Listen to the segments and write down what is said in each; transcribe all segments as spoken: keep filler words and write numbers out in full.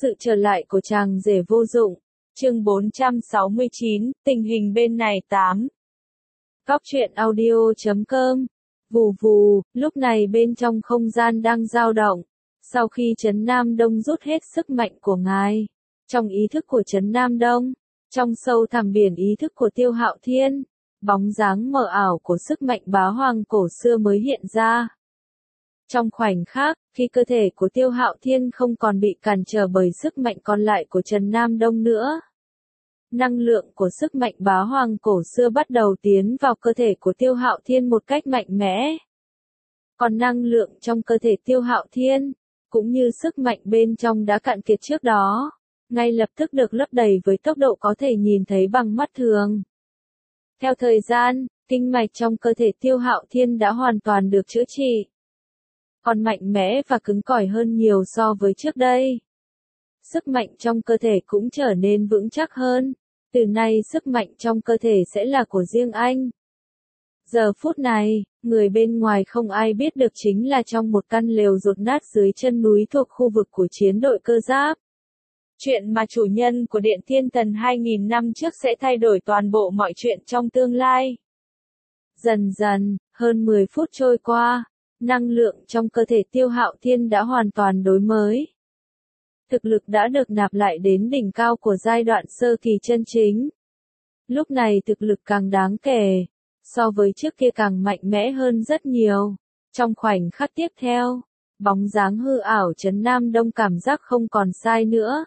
Sự trở lại của chàng rể vô dụng. Chương bốn trăm sáu mươi chín, tình hình bên này tám. Góc truyện audio chấm com. Vù vù, lúc này bên trong không gian đang dao động. Sau khi Trấn Nam Đông rút hết sức mạnh của ngài, trong ý thức của Trấn Nam Đông, trong sâu thẳm biển ý thức của Tiêu Hạo Thiên, bóng dáng mờ ảo của sức mạnh bá hoàng cổ xưa mới hiện ra. Trong khoảnh khắc, khi cơ thể của Tiêu Hạo Thiên không còn bị cản trở bởi sức mạnh còn lại của Trấn Nam Đông nữa, năng lượng của sức mạnh bá hoàng cổ xưa bắt đầu tiến vào cơ thể của Tiêu Hạo Thiên một cách mạnh mẽ. Còn năng lượng trong cơ thể Tiêu Hạo Thiên, cũng như sức mạnh bên trong đã cạn kiệt trước đó, ngay lập tức được lấp đầy với tốc độ có thể nhìn thấy bằng mắt thường. Theo thời gian, kinh mạch trong cơ thể Tiêu Hạo Thiên đã hoàn toàn được chữa trị, còn mạnh mẽ và cứng cỏi hơn nhiều so với trước đây. Sức mạnh trong cơ thể cũng trở nên vững chắc hơn, từ nay sức mạnh trong cơ thể sẽ là của riêng anh. Giờ phút này, người bên ngoài không ai biết được chính là trong một căn lều dột nát dưới chân núi thuộc khu vực của chiến đội cơ giáp. Chuyện mà chủ nhân của Điện Thiên Tần hai nghìn năm trước sẽ thay đổi toàn bộ mọi chuyện trong tương lai. Dần dần, hơn mười phút trôi qua, năng lượng trong cơ thể Tiêu Hạo Thiên đã hoàn toàn đổi mới. Thực lực đã được nạp lại đến đỉnh cao của giai đoạn sơ kỳ chân chính. Lúc này thực lực càng đáng kể, so với trước kia càng mạnh mẽ hơn rất nhiều. Trong khoảnh khắc tiếp theo, bóng dáng hư ảo Trấn Nam Đông cảm giác không còn sai nữa.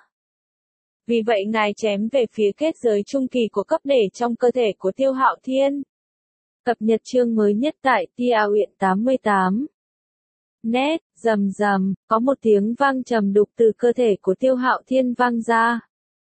Vì vậy ngài chém về phía kết giới trung kỳ của cấp để trong cơ thể của Tiêu Hạo Thiên. Cập nhật chương mới nhất tại Tia Uyển tám mươi tám. Nét, rầm rầm, có một tiếng vang trầm đục từ cơ thể của Tiêu Hạo Thiên vang ra.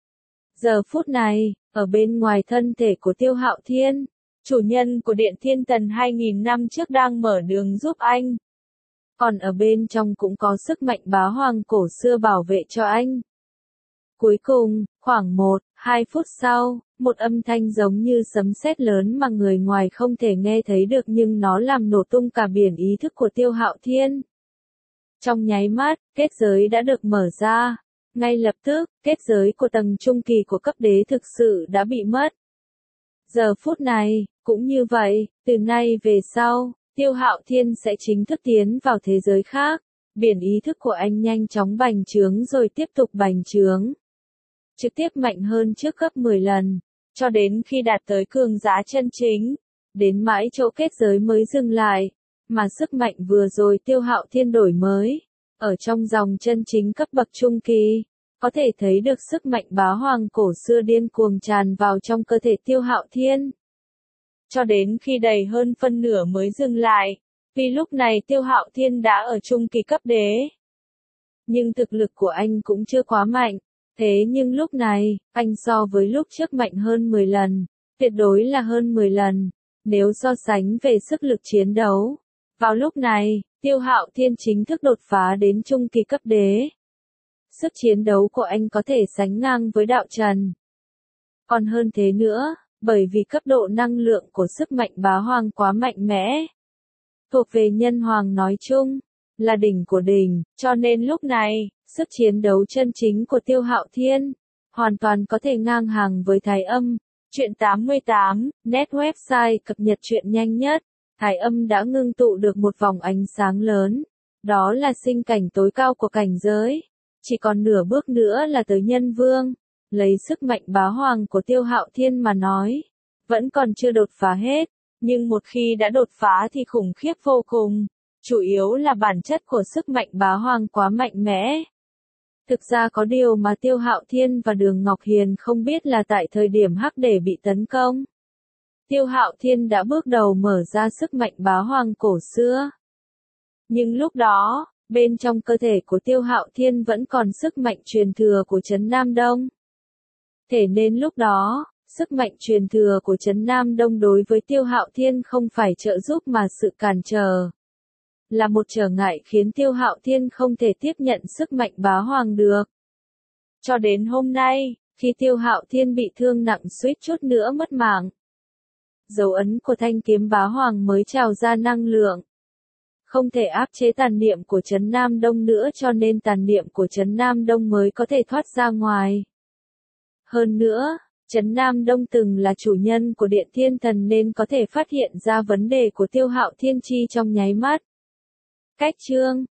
Giờ phút này, ở bên ngoài thân thể của Tiêu Hạo Thiên, chủ nhân của Điện Thiên Tần hai nghìn năm trước đang mở đường giúp anh. Còn ở bên trong cũng có sức mạnh bá hoàng cổ xưa bảo vệ cho anh. Cuối cùng, khoảng một, hai phút sau, một âm thanh giống như sấm sét lớn mà người ngoài không thể nghe thấy được nhưng nó làm nổ tung cả biển ý thức của Tiêu Hạo Thiên. Trong nháy mắt, kết giới đã được mở ra. Ngay lập tức, kết giới của tầng trung kỳ của cấp đế thực sự đã bị mất. Giờ phút này, cũng như vậy, từ nay về sau, Tiêu Hạo Thiên sẽ chính thức tiến vào thế giới khác. Biển ý thức của anh nhanh chóng bành trướng rồi tiếp tục bành trướng. Trực tiếp mạnh hơn trước gấp mười lần, cho đến khi đạt tới cường giá chân chính, đến mãi chỗ kết giới mới dừng lại, mà sức mạnh vừa rồi Tiêu Hạo Thiên đổi mới, ở trong dòng chân chính cấp bậc trung kỳ, có thể thấy được sức mạnh bá hoàng cổ xưa điên cuồng tràn vào trong cơ thể Tiêu Hạo Thiên. Cho đến khi đầy hơn phân nửa mới dừng lại, vì lúc này Tiêu Hạo Thiên đã ở trung kỳ cấp đế. Nhưng thực lực của anh cũng chưa quá mạnh. Thế nhưng lúc này, anh so với lúc trước mạnh hơn mười lần, tuyệt đối là hơn mười lần, nếu so sánh về sức lực chiến đấu. Vào lúc này, Tiêu Hạo Thiên chính thức đột phá đến trung kỳ cấp đế. Sức chiến đấu của anh có thể sánh ngang với Đạo Trần. Còn hơn thế nữa, bởi vì cấp độ năng lượng của sức mạnh bá hoàng quá mạnh mẽ. Thuộc về nhân hoàng nói chung, là đỉnh của đỉnh, cho nên lúc này, sức chiến đấu chân chính của Tiêu Hạo Thiên, hoàn toàn có thể ngang hàng với Thái Âm. Chuyện tám mươi tám, net website cập nhật chuyện nhanh nhất. Thái Âm đã ngưng tụ được một vòng ánh sáng lớn. Đó là sinh cảnh tối cao của cảnh giới. Chỉ còn nửa bước nữa là tới nhân vương. Lấy sức mạnh bá hoàng của Tiêu Hạo Thiên mà nói, vẫn còn chưa đột phá hết. Nhưng một khi đã đột phá thì khủng khiếp vô cùng. Chủ yếu là bản chất của sức mạnh bá hoàng quá mạnh mẽ. Thực ra có điều mà Tiêu Hạo Thiên và Đường Ngọc Hiền không biết là tại thời điểm hắc để bị tấn công, Tiêu Hạo Thiên đã bước đầu mở ra sức mạnh bá hoàng cổ xưa. Nhưng lúc đó, bên trong cơ thể của Tiêu Hạo Thiên vẫn còn sức mạnh truyền thừa của Trấn Nam Đông. Thế nên lúc đó, sức mạnh truyền thừa của Trấn Nam Đông đối với Tiêu Hạo Thiên không phải trợ giúp mà sự cản trở. Là một trở ngại khiến Tiêu Hạo Thiên không thể tiếp nhận sức mạnh bá hoàng được. Cho đến hôm nay, khi Tiêu Hạo Thiên bị thương nặng suýt chút nữa mất mạng, dấu ấn của thanh kiếm bá hoàng mới trào ra năng lượng. không thể áp chế tàn niệm của Trấn Nam Đông nữa cho nên tàn niệm của Trấn Nam Đông mới có thể thoát ra ngoài. Hơn nữa, Trấn Nam Đông từng là chủ nhân của Điện Thiên Thần nên có thể phát hiện ra vấn đề của Tiêu Hạo Thiên Chi trong nháy mắt. Cách chương